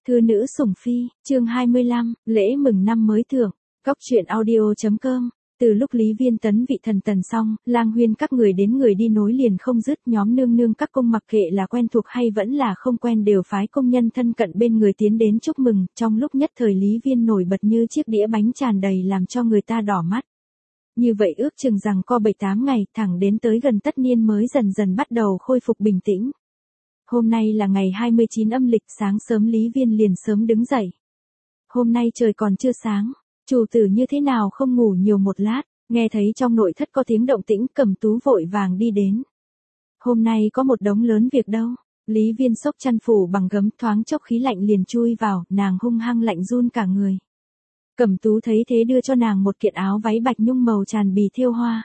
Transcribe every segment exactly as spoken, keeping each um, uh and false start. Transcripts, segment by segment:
Thư nữ sủng phi, chương hai mươi lăm, lễ mừng năm mới thưởng. Góc truyện audio chấm com. Từ lúc Lý Viên tấn vị thần tần xong, lang huyên các người đến người đi nối liền không dứt, nhóm nương nương các cung mặc kệ là quen thuộc hay vẫn là không quen đều phái công nhân thân cận bên người tiến đến chúc mừng, trong lúc nhất thời Lý Viên nổi bật như chiếc đĩa bánh tràn đầy làm cho người ta đỏ mắt. Như vậy ước chừng rằng co bảy tám ngày, thẳng đến tới gần tất niên mới dần dần bắt đầu khôi phục bình tĩnh. Hôm nay là ngày hai mươi chín âm lịch, sáng sớm Lý Viên liền sớm đứng dậy. Hôm nay trời còn chưa sáng, chủ tử như thế nào không ngủ nhiều một lát, nghe thấy trong nội thất có tiếng động tĩnh, Cẩm Tú vội vàng đi đến. Hôm nay có một đống lớn việc đâu. Lý Viên xốc chăn phủ bằng gấm, thoáng chốc khí lạnh liền chui vào, nàng hung hăng lạnh run cả người. Cẩm Tú thấy thế đưa cho nàng một kiện áo váy bạch nhung màu tràn bì thêu hoa.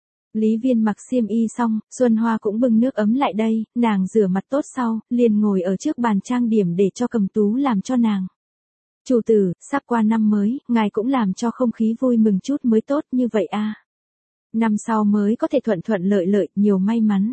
Lý Viên mặc xiêm y xong, Xuân Hoa cũng bưng nước ấm lại đây, nàng rửa mặt tốt sau, liền ngồi ở trước bàn trang điểm để cho Cẩm Tú làm cho nàng. Chủ tử, sắp qua năm mới, ngài cũng làm cho không khí vui mừng chút mới tốt như vậy a. Năm sau mới có thể thuận thuận lợi lợi, nhiều may mắn.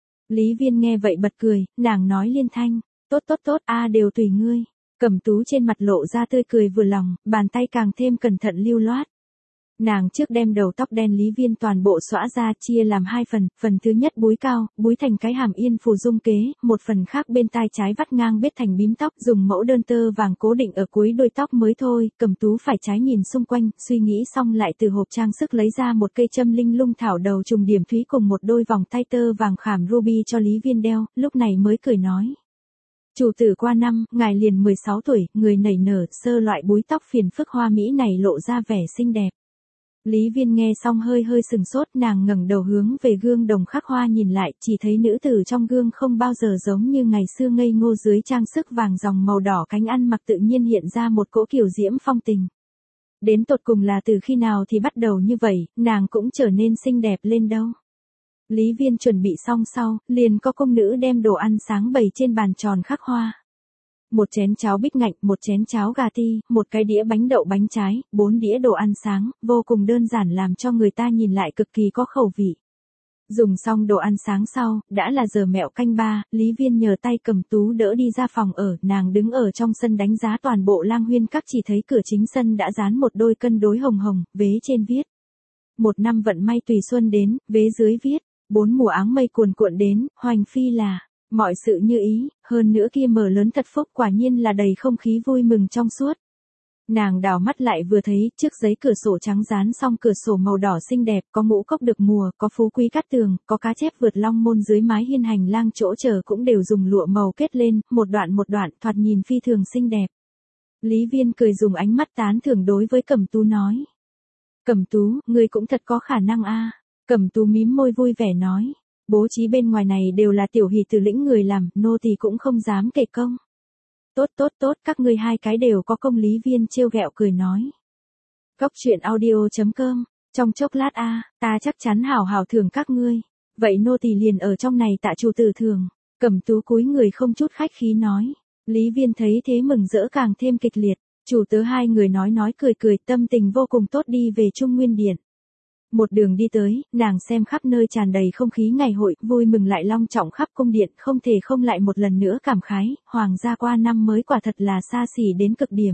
Lý Viên nghe vậy bật cười, nàng nói liên thanh, tốt tốt tốt a đều tùy ngươi. Cẩm Tú trên mặt lộ ra tươi cười vừa lòng, bàn tay càng thêm cẩn thận lưu loát. Nàng trước đem đầu tóc đen Lý Viên toàn bộ xõa ra, chia làm hai phần, phần thứ nhất búi cao, búi thành cái hàm yên phù dung kế, một phần khác bên tai trái vắt ngang bết thành bím tóc, dùng mẫu đơn tơ vàng cố định ở cuối đuôi tóc mới thôi. Cẩm Tú phải trái nhìn xung quanh, suy nghĩ xong lại từ hộp trang sức lấy ra một cây châm linh lung thảo đầu trùng điểm thúy cùng một đôi vòng tay tơ vàng khảm ruby cho Lý Viên đeo, lúc này mới cười nói. Chủ tử qua năm, ngài liền mười sáu tuổi, người nảy nở, sơ loại búi tóc phiền phức hoa mỹ này lộ ra vẻ xinh đẹp. Lý Viên nghe xong hơi hơi sừng sốt, nàng ngẩng đầu hướng về gương đồng khắc hoa nhìn lại, chỉ thấy nữ tử trong gương không bao giờ giống như ngày xưa ngây ngô dưới trang sức vàng dòng màu đỏ cánh ăn mặc tự nhiên hiện ra một cỗ kiểu diễm phong tình. Đến tột cùng là từ khi nào thì bắt đầu như vậy, nàng cũng trở nên xinh đẹp lên đâu. Lý Viên chuẩn bị xong sau, liền có công nữ đem đồ ăn sáng bày trên bàn tròn khắc hoa. Một chén cháo bít ngạnh, một chén cháo gà ti, một cái đĩa bánh đậu bánh trái, bốn đĩa đồ ăn sáng, vô cùng đơn giản làm cho người ta nhìn lại cực kỳ có khẩu vị. Dùng xong đồ ăn sáng sau, đã là giờ mẹo canh ba, Lý Viên nhờ tay Cẩm Tú đỡ đi ra phòng ở, nàng đứng ở trong sân đánh giá toàn bộ lang huyên các, chỉ thấy cửa chính sân đã dán một đôi cân đối hồng hồng, vế trên viết. Một năm vận may tùy xuân đến, vế dưới viết. Bốn mùa áng mây cuồn cuộn đến, hoành phi là, mọi sự như ý, hơn nữa kia mở lớn thật phúc, quả nhiên là đầy không khí vui mừng trong suốt. Nàng đảo mắt lại vừa thấy, trước giấy cửa sổ trắng dán xong cửa sổ màu đỏ xinh đẹp, có ngũ cốc được mùa, có phú quý cát tường, có cá chép vượt long môn dưới mái hiên hành lang chỗ chờ cũng đều dùng lụa màu kết lên, một đoạn một đoạn, thoạt nhìn phi thường xinh đẹp. Lý Viên cười dùng ánh mắt tán thưởng đối với Cẩm Tú nói. Cẩm Tú, ngươi cũng thật có khả năng a. Cẩm Tú mím môi vui vẻ nói, bố trí bên ngoài này đều là tiểu hỷ tử lĩnh người làm, nô tỳ cũng không dám kể công. Tốt tốt tốt, các ngươi hai cái đều có công. Lý Viên trêu ghẹo cười nói. Góc truyện audio chấm com, trong chốc lát a, ta chắc chắn hảo hảo thưởng các ngươi. Vậy nô tỳ liền ở trong này tạ chủ tử thưởng. Cẩm Tú cúi người không chút khách khí nói. Lý Viên thấy thế mừng rỡ càng thêm kịch liệt, chủ tớ hai người nói nói cười cười, tâm tình vô cùng tốt đi về Trung Nguyên Điện. Một đường đi tới, nàng xem khắp nơi tràn đầy không khí ngày hội, vui mừng lại long trọng khắp cung điện, không thể không lại một lần nữa cảm khái, hoàng gia qua năm mới quả thật là xa xỉ đến cực điểm.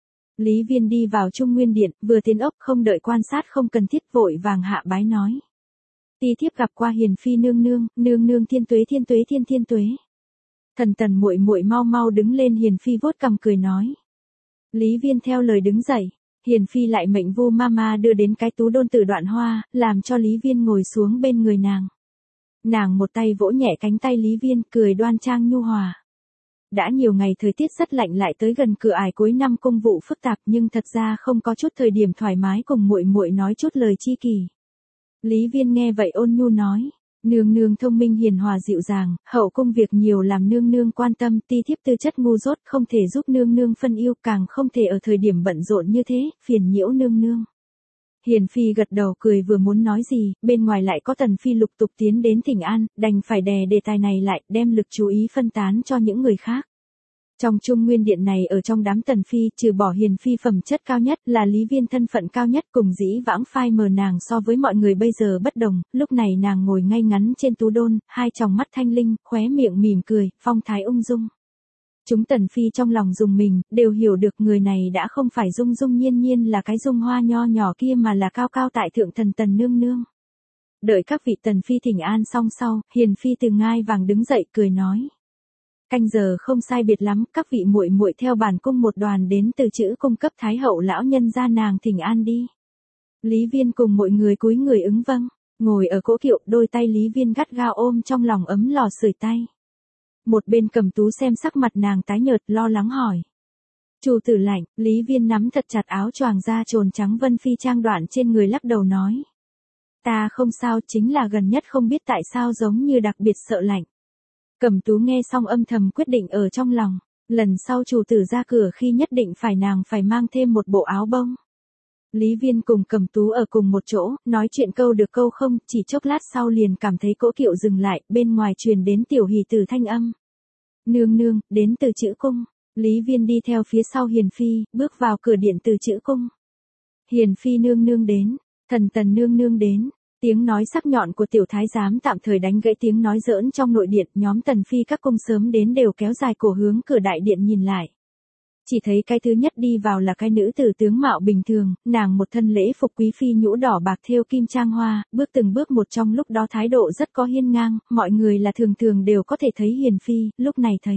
Lý Viên đi vào Trung Nguyên Điện, vừa tiến ốc không đợi quan sát không cần thiết vội vàng hạ bái nói. Ti thiếp gặp qua hiền phi nương nương, nương nương thiên tuế thiên tuế thiên thiên tuế. Thần tần muội muội mau mau đứng lên, hiền phi vuốt cằm cười nói. Lý Viên theo lời đứng dậy. Hiền phi lại mệnh Vu Mama đưa đến cái tú đôn tử đoạn hoa, làm cho Lý Viên ngồi xuống bên người nàng. Nàng một tay vỗ nhẹ cánh tay Lý Viên, cười đoan trang nhu hòa. Đã nhiều ngày thời tiết rất lạnh lại tới gần cửa ải cuối năm, công vụ phức tạp nhưng thật ra không có chút thời điểm thoải mái cùng muội muội nói chút lời chi kỷ. Lý Viên nghe vậy ôn nhu nói. Nương nương thông minh hiền hòa dịu dàng, hậu cung việc nhiều làm nương nương quan tâm, ti thiếp tư chất ngu dốt không thể giúp nương nương phân yêu, càng không thể ở thời điểm bận rộn như thế, phiền nhiễu nương nương. Hiền phi gật đầu cười vừa muốn nói gì, bên ngoài lại có tần phi lục tục tiến đến thỉnh an, đành phải đè đề tài này lại, đem lực chú ý phân tán cho những người khác. Trong Trung Nguyên Điện này, ở trong đám tần phi, trừ bỏ hiền phi phẩm chất cao nhất là Lý Viên thân phận cao nhất, cùng dĩ vãng phai mờ nàng so với mọi người bây giờ bất đồng, lúc này nàng ngồi ngay ngắn trên tú đôn, hai tròng mắt thanh linh, khóe miệng mỉm cười, phong thái ung dung. Chúng tần phi trong lòng dùng mình, đều hiểu được người này đã không phải Dung Dung Nhiên Nhiên là cái Dung Hoa nho nhỏ kia mà là cao cao tại thượng thần Tần nương nương. Đợi các vị tần phi thỉnh an xong sau, hiền phi từ ngai vàng đứng dậy cười nói: Canh giờ không sai biệt lắm, các vị muội muội theo bản cung một đoàn đến từ chữ cung cấp thái hậu lão nhân gia nàng thỉnh an đi. Lý Viên cùng mọi người cúi người ứng vâng, ngồi ở cỗ kiệu, đôi tay Lý Viên gắt gao ôm trong lòng ấm lò sưởi tay. Một bên Cầm Tú xem sắc mặt nàng tái nhợt, lo lắng hỏi: Chủ tử lạnh. Lý Viên nắm thật chặt áo choàng da trồn trắng Vân Phi trang đoạn trên người, lắc đầu nói: Ta không sao, chính là gần nhất không biết tại sao giống như đặc biệt sợ lạnh. Cẩm Tú nghe xong âm thầm quyết định ở trong lòng, lần sau chủ tử ra cửa khi nhất định phải nàng phải mang thêm một bộ áo bông. Lý Viên cùng Cẩm Tú ở cùng một chỗ, nói chuyện câu được câu không, chỉ chốc lát sau liền cảm thấy cỗ kiệu dừng lại, bên ngoài truyền đến tiểu hỷ tử thanh âm. Nương nương, đến từ chữ cung. Lý Viên đi theo phía sau Hiền Phi, bước vào cửa điện từ chữ cung. Hiền Phi nương nương đến, thần Tần nương nương đến. Tiếng nói sắc nhọn của tiểu thái giám tạm thời đánh gãy tiếng nói giỡn trong nội điện, nhóm tần phi các cung sớm đến đều kéo dài cổ hướng cửa đại điện nhìn lại. Chỉ thấy cái thứ nhất đi vào là cái nữ tử tướng mạo bình thường, nàng một thân lễ phục quý phi nhũ đỏ bạc thêu kim trang hoa, bước từng bước một trong lúc đó thái độ rất có hiên ngang, mọi người là thường thường đều có thể thấy Hiền Phi, lúc này thấy.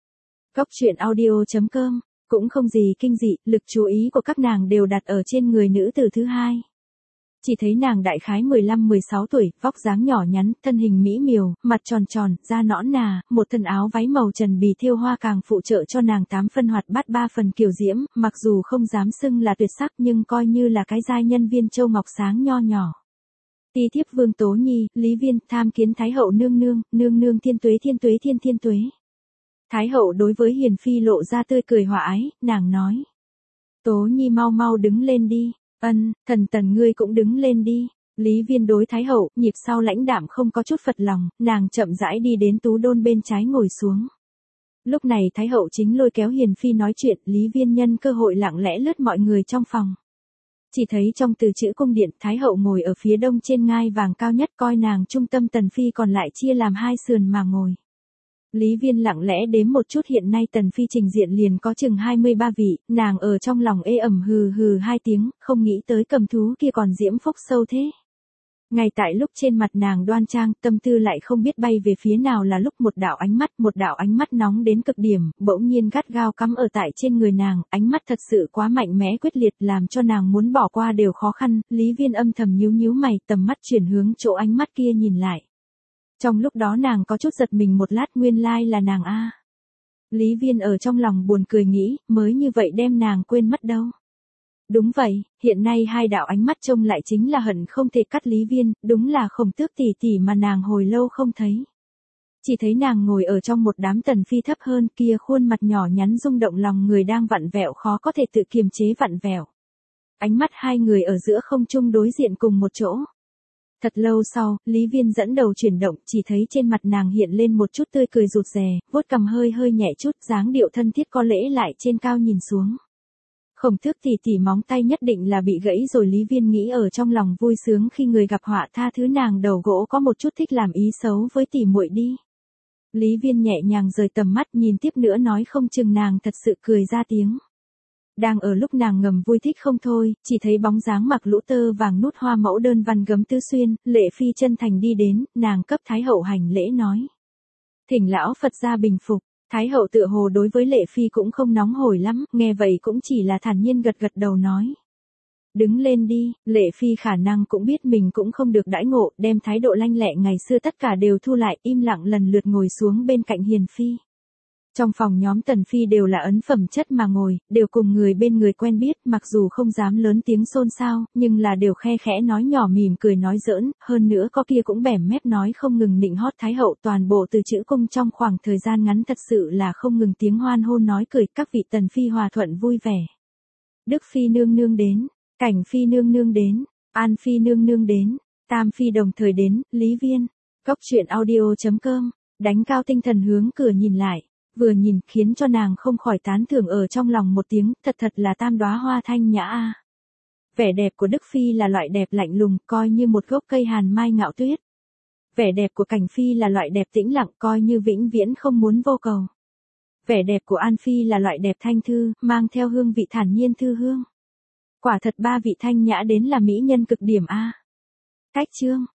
Góc truyện audio chấm com, cũng không gì kinh dị, lực chú ý của các nàng đều đặt ở trên người nữ tử thứ hai. Chỉ thấy nàng đại khái mười lăm mười sáu tuổi, vóc dáng nhỏ nhắn, thân hình mỹ miều, mặt tròn tròn, da nõn nà, một thân áo váy màu trần bì thêu hoa càng phụ trợ cho nàng tám phân hoạt bát ba phần kiều diễm, mặc dù không dám xưng là tuyệt sắc nhưng coi như là cái giai nhân viên châu ngọc sáng nho nhỏ. Ti thiếp Vương Tố Nhi, Lý Viên, tham kiến Thái hậu nương nương, nương nương thiên tuế thiên tuế thiên thiên tuế. Thái hậu đối với Hiền Phi lộ ra tươi cười hòa ái, nàng nói: Tố Nhi mau mau đứng lên đi. Ân, thần Tần ngươi cũng đứng lên đi. Lý Viên đối Thái hậu, nhịp sau lãnh đạm không có chút phật lòng, nàng chậm rãi đi đến tú đôn bên trái ngồi xuống. Lúc này Thái hậu chính lôi kéo Hiền Phi nói chuyện, Lý Viên nhân cơ hội lặng lẽ lướt mọi người trong phòng. Chỉ thấy trong từ chữ cung điện, Thái hậu ngồi ở phía đông trên ngai vàng cao nhất, coi nàng trung tâm Tần Phi còn lại chia làm hai sườn mà ngồi. Lý Viên lặng lẽ đếm một chút, hiện nay Tần Phi trình diện liền có chừng hai mươi ba vị, nàng ở trong lòng ê ẩm hừ hừ hai tiếng, không nghĩ tới cầm thú kia còn diễm phúc sâu thế. Ngay tại lúc trên mặt nàng đoan trang, tâm tư lại không biết bay về phía nào là lúc một đạo ánh mắt, một đạo ánh mắt nóng đến cực điểm, bỗng nhiên gắt gao cắm ở tại trên người nàng, ánh mắt thật sự quá mạnh mẽ quyết liệt làm cho nàng muốn bỏ qua đều khó khăn, Lý Viên âm thầm nhíu nhíu mày, tầm mắt chuyển hướng chỗ ánh mắt kia nhìn lại. Trong lúc đó nàng có chút giật mình một lát, nguyên lai là nàng a. Lý Viên ở trong lòng buồn cười nghĩ, mới như vậy đem nàng quên mất đâu. Đúng vậy, hiện nay hai đạo ánh mắt trông lại chính là hận không thể cắt Lý Viên, đúng là Khổng Tước tỷ tỷ mà nàng hồi lâu không thấy. Chỉ thấy nàng ngồi ở trong một đám Tần Phi thấp hơn kia, khuôn mặt nhỏ nhắn rung động lòng người đang vặn vẹo khó có thể tự kiềm chế vặn vẹo. Ánh mắt hai người ở giữa không trung đối diện cùng một chỗ. Thật lâu sau, Lý Viên dẫn đầu chuyển động, chỉ thấy trên mặt nàng hiện lên một chút tươi cười rụt rè, vuốt cằm hơi hơi nhẹ chút, dáng điệu thân thiết có lễ lại trên cao nhìn xuống. Khổng Tước tỷ tỷ móng tay nhất định là bị gãy rồi, Lý Viên nghĩ ở trong lòng vui sướng khi người gặp họa tha thứ nàng đầu gỗ có một chút thích làm ý xấu với tỷ muội đi. Lý Viên nhẹ nhàng rời tầm mắt nhìn tiếp nữa nói không chừng nàng thật sự cười ra tiếng. Đang ở lúc nàng ngầm vui thích không thôi, chỉ thấy bóng dáng mặc lũ tơ vàng nút hoa mẫu đơn văn gấm tứ xuyên, Lệ Phi chân thành đi đến, nàng cấp Thái hậu hành lễ nói: Thỉnh lão Phật gia bình phục. Thái hậu tựa hồ đối với Lệ Phi cũng không nóng hổi lắm, nghe vậy cũng chỉ là thản nhiên gật gật đầu nói: Đứng lên đi. Lệ Phi khả năng cũng biết mình cũng không được đãi ngộ, đem thái độ lanh lẹ ngày xưa tất cả đều thu lại, im lặng lần lượt ngồi xuống bên cạnh Hiền Phi. Trong phòng nhóm Tần Phi đều là ấn phẩm chất mà ngồi, đều cùng người bên người quen biết, mặc dù không dám lớn tiếng xôn xao, nhưng là đều khe khẽ nói nhỏ mỉm cười nói giỡn, hơn nữa có kia cũng bẻm mép nói không ngừng nịnh hót Thái hậu, toàn bộ từ chữ cung trong khoảng thời gian ngắn thật sự là không ngừng tiếng hoan hôn nói cười, các vị Tần Phi hòa thuận vui vẻ. Đức Phi nương nương đến, Cảnh Phi nương nương đến, An Phi nương nương đến, Tam Phi đồng thời đến, Lý Viên. Góc truyện audio chấm com, đánh cao tinh thần hướng cửa nhìn lại. Vừa nhìn khiến cho nàng không khỏi tán thưởng ở trong lòng một tiếng, thật thật là tam đóa hoa thanh nhã a. Vẻ đẹp của Đức Phi là loại đẹp lạnh lùng, coi như một gốc cây hàn mai ngạo tuyết. Vẻ đẹp của Cảnh Phi là loại đẹp tĩnh lặng, coi như vĩnh viễn không muốn vô cầu. Vẻ đẹp của An Phi là loại đẹp thanh thư, mang theo hương vị thản nhiên thư hương. Quả thật ba vị thanh nhã đến là mỹ nhân cực điểm a. Cách chương